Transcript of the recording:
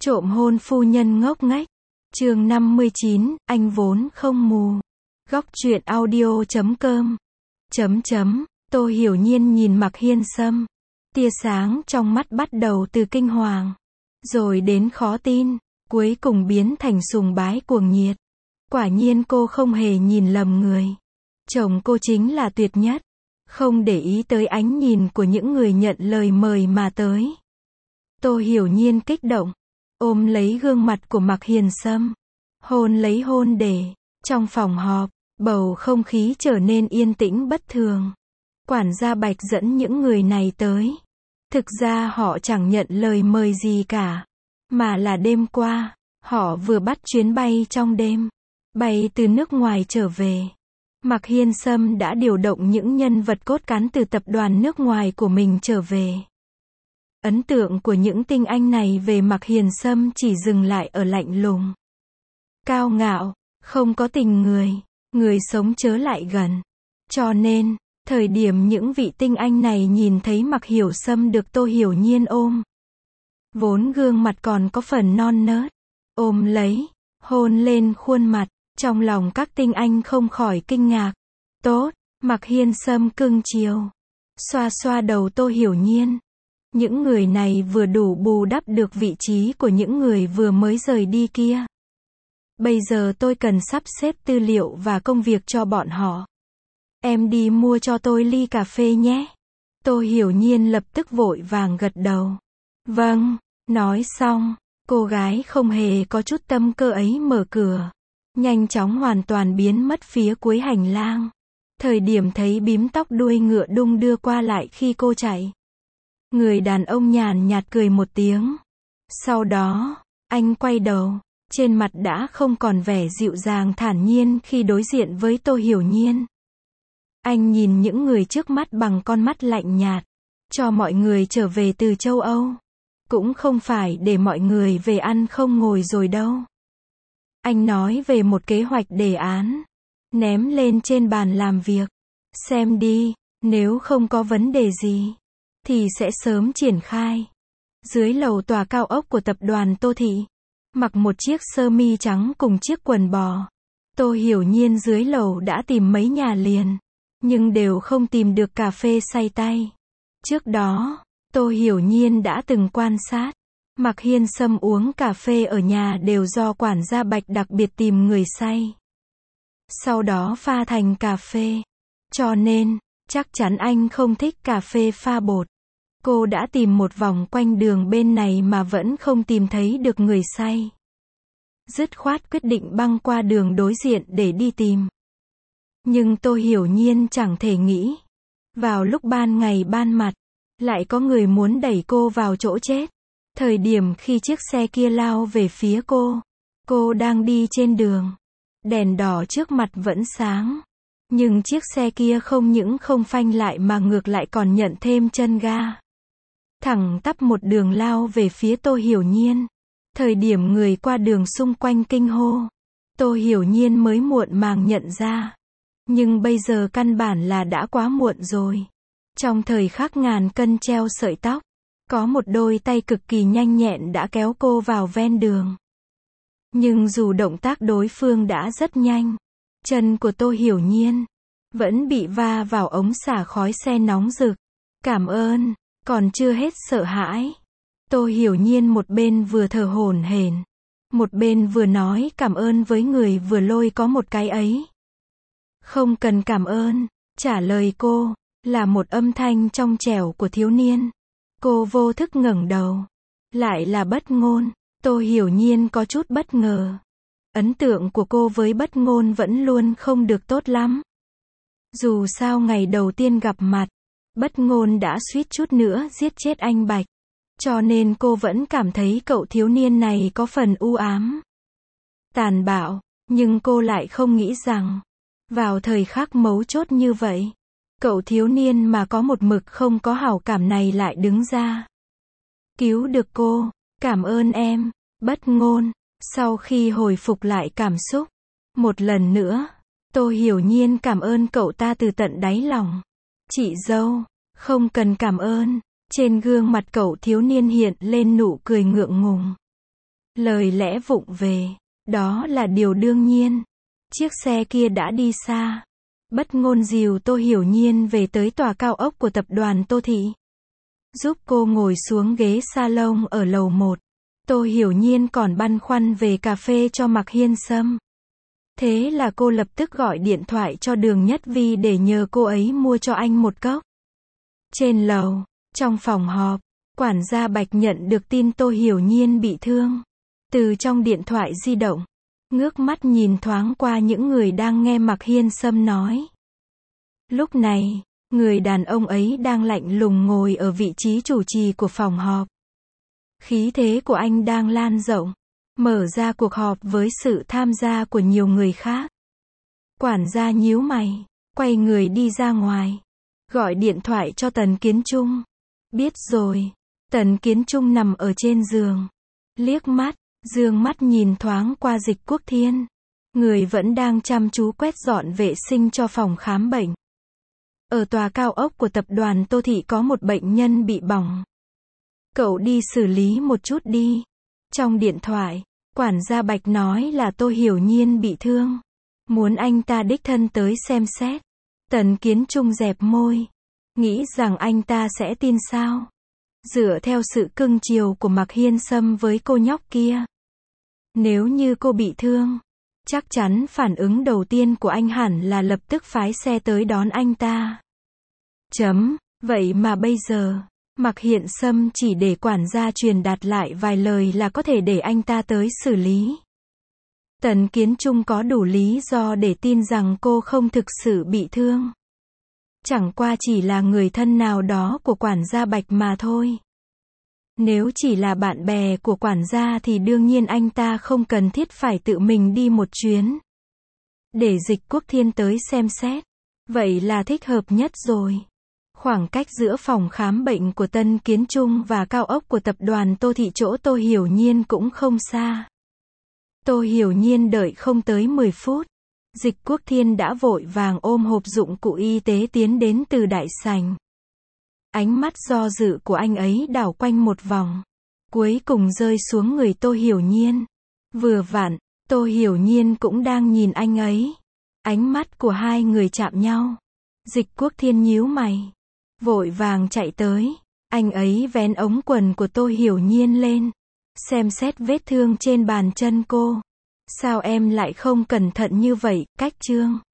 Trộm hôn phu nhân ngốc nghếch. Chương 59, anh vốn không mù. Góc truyện audio.com. Tô Hiểu Nhiên nhìn Mạc Hiên Sâm. Tia sáng trong mắt bắt đầu từ kinh hoàng, rồi đến khó tin, cuối cùng biến thành sùng bái cuồng nhiệt. Quả nhiên cô không hề nhìn lầm người. Chồng cô chính là tuyệt nhất. Không để ý tới ánh nhìn của những người nhận lời mời mà tới. Tô Hiểu Nhiên kích động, ôm lấy gương mặt của Mạc Hiên Sâm, hôn lấy hôn để. Trong phòng họp, bầu không khí trở nên yên tĩnh bất thường. Quản gia Bạch dẫn những người này tới. Thực ra họ chẳng nhận lời mời gì cả, mà là đêm qua, họ vừa bắt chuyến bay trong đêm, bay từ nước ngoài trở về. Mạc Hiên Sâm đã điều động những nhân vật cốt cán từ tập đoàn nước ngoài của mình trở về. Ấn tượng của những tinh anh này về Mạc Hiên Sâm chỉ dừng lại ở lạnh lùng, cao ngạo, không có tình người sống chớ lại gần. Cho nên, thời điểm những vị tinh anh này nhìn thấy Mạc Hiểu Sâm được Tô Hiểu Nhiên ôm, vốn gương mặt còn có phần non nớt, ôm lấy, hôn lên khuôn mặt, trong lòng các tinh anh không khỏi kinh ngạc. Tốt, Mạc Hiên Sâm cưng chiều, xoa xoa đầu Tô Hiểu Nhiên. Những người này vừa đủ bù đắp được vị trí của những người vừa mới rời đi kia. Bây giờ tôi cần sắp xếp tư liệu và công việc cho bọn họ. Em đi mua cho tôi ly cà phê nhé. Tô Hiểu Nhiên lập tức vội vàng gật đầu. Vâng, nói xong, cô gái không hề có chút tâm cơ ấy mở cửa, nhanh chóng hoàn toàn biến mất phía cuối hành lang. Thời điểm thấy bím tóc đuôi ngựa đung đưa qua lại khi cô chạy, người đàn ông nhàn nhạt cười một tiếng. Sau đó, anh quay đầu, trên mặt đã không còn vẻ dịu dàng thản nhiên khi đối diện với Tô Hiểu Nhiên. Anh nhìn những người trước mắt bằng con mắt lạnh nhạt. Cho mọi người trở về từ châu Âu, cũng không phải để mọi người về ăn không ngồi rồi đâu. Anh nói về một kế hoạch đề án, ném lên trên bàn làm việc. Xem đi, nếu không có vấn đề gì, thì sẽ sớm triển khai. Dưới lầu tòa cao ốc của tập đoàn Tô Thị, mặc một chiếc sơ mi trắng cùng chiếc quần bò, Tô Hiểu Nhiên dưới lầu đã tìm mấy nhà liền, nhưng đều không tìm được cà phê say tay. Trước đó, Tô Hiểu Nhiên đã từng quan sát, Mạc Hiên Sâm uống cà phê ở nhà đều do quản gia Bạch đặc biệt tìm người say, sau đó pha thành cà phê. Cho nên, chắc chắn anh không thích cà phê pha bột. Cô đã tìm một vòng quanh đường bên này mà vẫn không tìm thấy được người say. Dứt khoát quyết định băng qua đường đối diện để đi tìm. Nhưng Tô Hiểu Nhiên chẳng thể nghĩ, vào lúc ban ngày ban mặt, lại có người muốn đẩy cô vào chỗ chết. Thời điểm khi chiếc xe kia lao về phía cô đang đi trên đường. Đèn đỏ trước mặt vẫn sáng, nhưng chiếc xe kia không những không phanh lại mà ngược lại còn nhận thêm chân ga, thẳng tắp một đường lao về phía Tô Hiểu Nhiên. Thời điểm người qua đường xung quanh kinh hô, Tô Hiểu Nhiên mới muộn màng nhận ra. Nhưng bây giờ căn bản là đã quá muộn rồi. Trong thời khắc ngàn cân treo sợi tóc, có một đôi tay cực kỳ nhanh nhẹn đã kéo cô vào ven đường. Nhưng dù động tác đối phương đã rất nhanh, chân của Tô Hiểu Nhiên vẫn bị va vào ống xả khói xe nóng rực. Cảm ơn, còn chưa hết sợ hãi. Tô Hiểu Nhiên một bên vừa thở hổn hển, một bên vừa nói cảm ơn với người vừa lôi có một cái ấy. Không cần cảm ơn, trả lời cô là một âm thanh trong trẻo của thiếu niên. Cô vô thức ngẩng đầu, lại là Bất Ngôn. Tô Hiểu Nhiên có chút bất ngờ. Ấn tượng của cô với Bất Ngôn vẫn luôn không được tốt lắm. Dù sao ngày đầu tiên gặp mặt, Bất Ngôn đã suýt chút nữa giết chết anh Bạch. Cho nên cô vẫn cảm thấy cậu thiếu niên này có phần u ám, tàn bạo. Nhưng cô lại không nghĩ rằng, vào thời khắc mấu chốt như vậy, cậu thiếu niên mà có một mực không có hảo cảm này lại đứng ra cứu được cô. Cảm ơn em, Bất Ngôn. Sau khi hồi phục lại cảm xúc, một lần nữa, Tô Hiểu Nhiên cảm ơn cậu ta từ tận đáy lòng. Chị dâu, không cần cảm ơn. Trên gương mặt cậu thiếu niên hiện lên nụ cười ngượng ngùng. Lời lẽ vụng về. Đó là điều đương nhiên. Chiếc xe kia đã đi xa. Bất ngôn dìu Tô Hiểu Nhiên về tới tòa cao ốc của tập đoàn Tô Thị. Giúp cô ngồi xuống ghế salon ở lầu 1. Tô Hiểu Nhiên còn băn khoăn về cà phê cho Mạc Hiên Sâm. Thế là cô lập tức gọi điện thoại cho Đường Nhất Vi để nhờ cô ấy mua cho anh một cốc. Trên lầu, trong phòng họp, quản gia Bạch nhận được tin Tô Hiểu Nhiên bị thương. Từ trong điện thoại di động, ngước mắt nhìn thoáng qua những người đang nghe Mạc Hiên Sâm nói. Lúc này, người đàn ông ấy đang lạnh lùng ngồi ở vị trí chủ trì của phòng họp. Khí thế của anh đang lan rộng, mở ra cuộc họp với sự tham gia của nhiều người khác. Quản gia nhíu mày, quay người đi ra ngoài, gọi điện thoại cho Tần Kiến Trung. Biết rồi. Tần Kiến Trung nằm ở trên giường, liếc mắt, dương mắt nhìn thoáng qua Dịch Quốc Thiên. Người vẫn đang chăm chú quét dọn vệ sinh cho phòng khám bệnh. Ở tòa cao ốc của tập đoàn Tô Thị có một bệnh nhân bị bỏng. Cậu đi xử lý một chút đi. Trong điện thoại, quản gia Bạch nói là Tô Hiểu Nhiên bị thương. Muốn anh ta đích thân tới xem xét. Tần Kiến Trung dẹp môi. Nghĩ rằng anh ta sẽ tin sao? Dựa theo sự cưng chiều của Mạc Hiên Sâm với cô nhóc kia. Nếu như cô bị thương, chắc chắn phản ứng đầu tiên của anh hẳn là lập tức phái xe tới đón anh ta. Vậy mà bây giờ, Mạc Hiên Sâm chỉ để quản gia truyền đạt lại vài lời là có thể để anh ta tới xử lý. Tần Kiến Trung có đủ lý do để tin rằng cô không thực sự bị thương. Chẳng qua chỉ là người thân nào đó của quản gia Bạch mà thôi. Nếu chỉ là bạn bè của quản gia thì đương nhiên anh ta không cần thiết phải tự mình đi một chuyến. Để Dịch Quốc Thiên tới xem xét. Vậy là thích hợp nhất rồi. Khoảng cách giữa phòng khám bệnh của Tân Kiến Trung và cao ốc của tập đoàn Tô Thị chỗ Tô Hiểu Nhiên cũng không xa. Tô Hiểu Nhiên đợi không tới 10 phút. Dịch Quốc Thiên đã vội vàng ôm hộp dụng cụ y tế tiến đến từ đại sảnh. Ánh mắt do dự của anh ấy đảo quanh một vòng. Cuối cùng rơi xuống người Tô Hiểu Nhiên. Vừa vặn, Tô Hiểu Nhiên cũng đang nhìn anh ấy. Ánh mắt của hai người chạm nhau. Dịch Quốc Thiên nhíu mày. Vội vàng chạy tới. Anh ấy vén ống quần của Tô Hiểu Nhiên lên. Xem xét vết thương trên bàn chân cô. Sao em lại không cẩn thận như vậy, Cách Trương?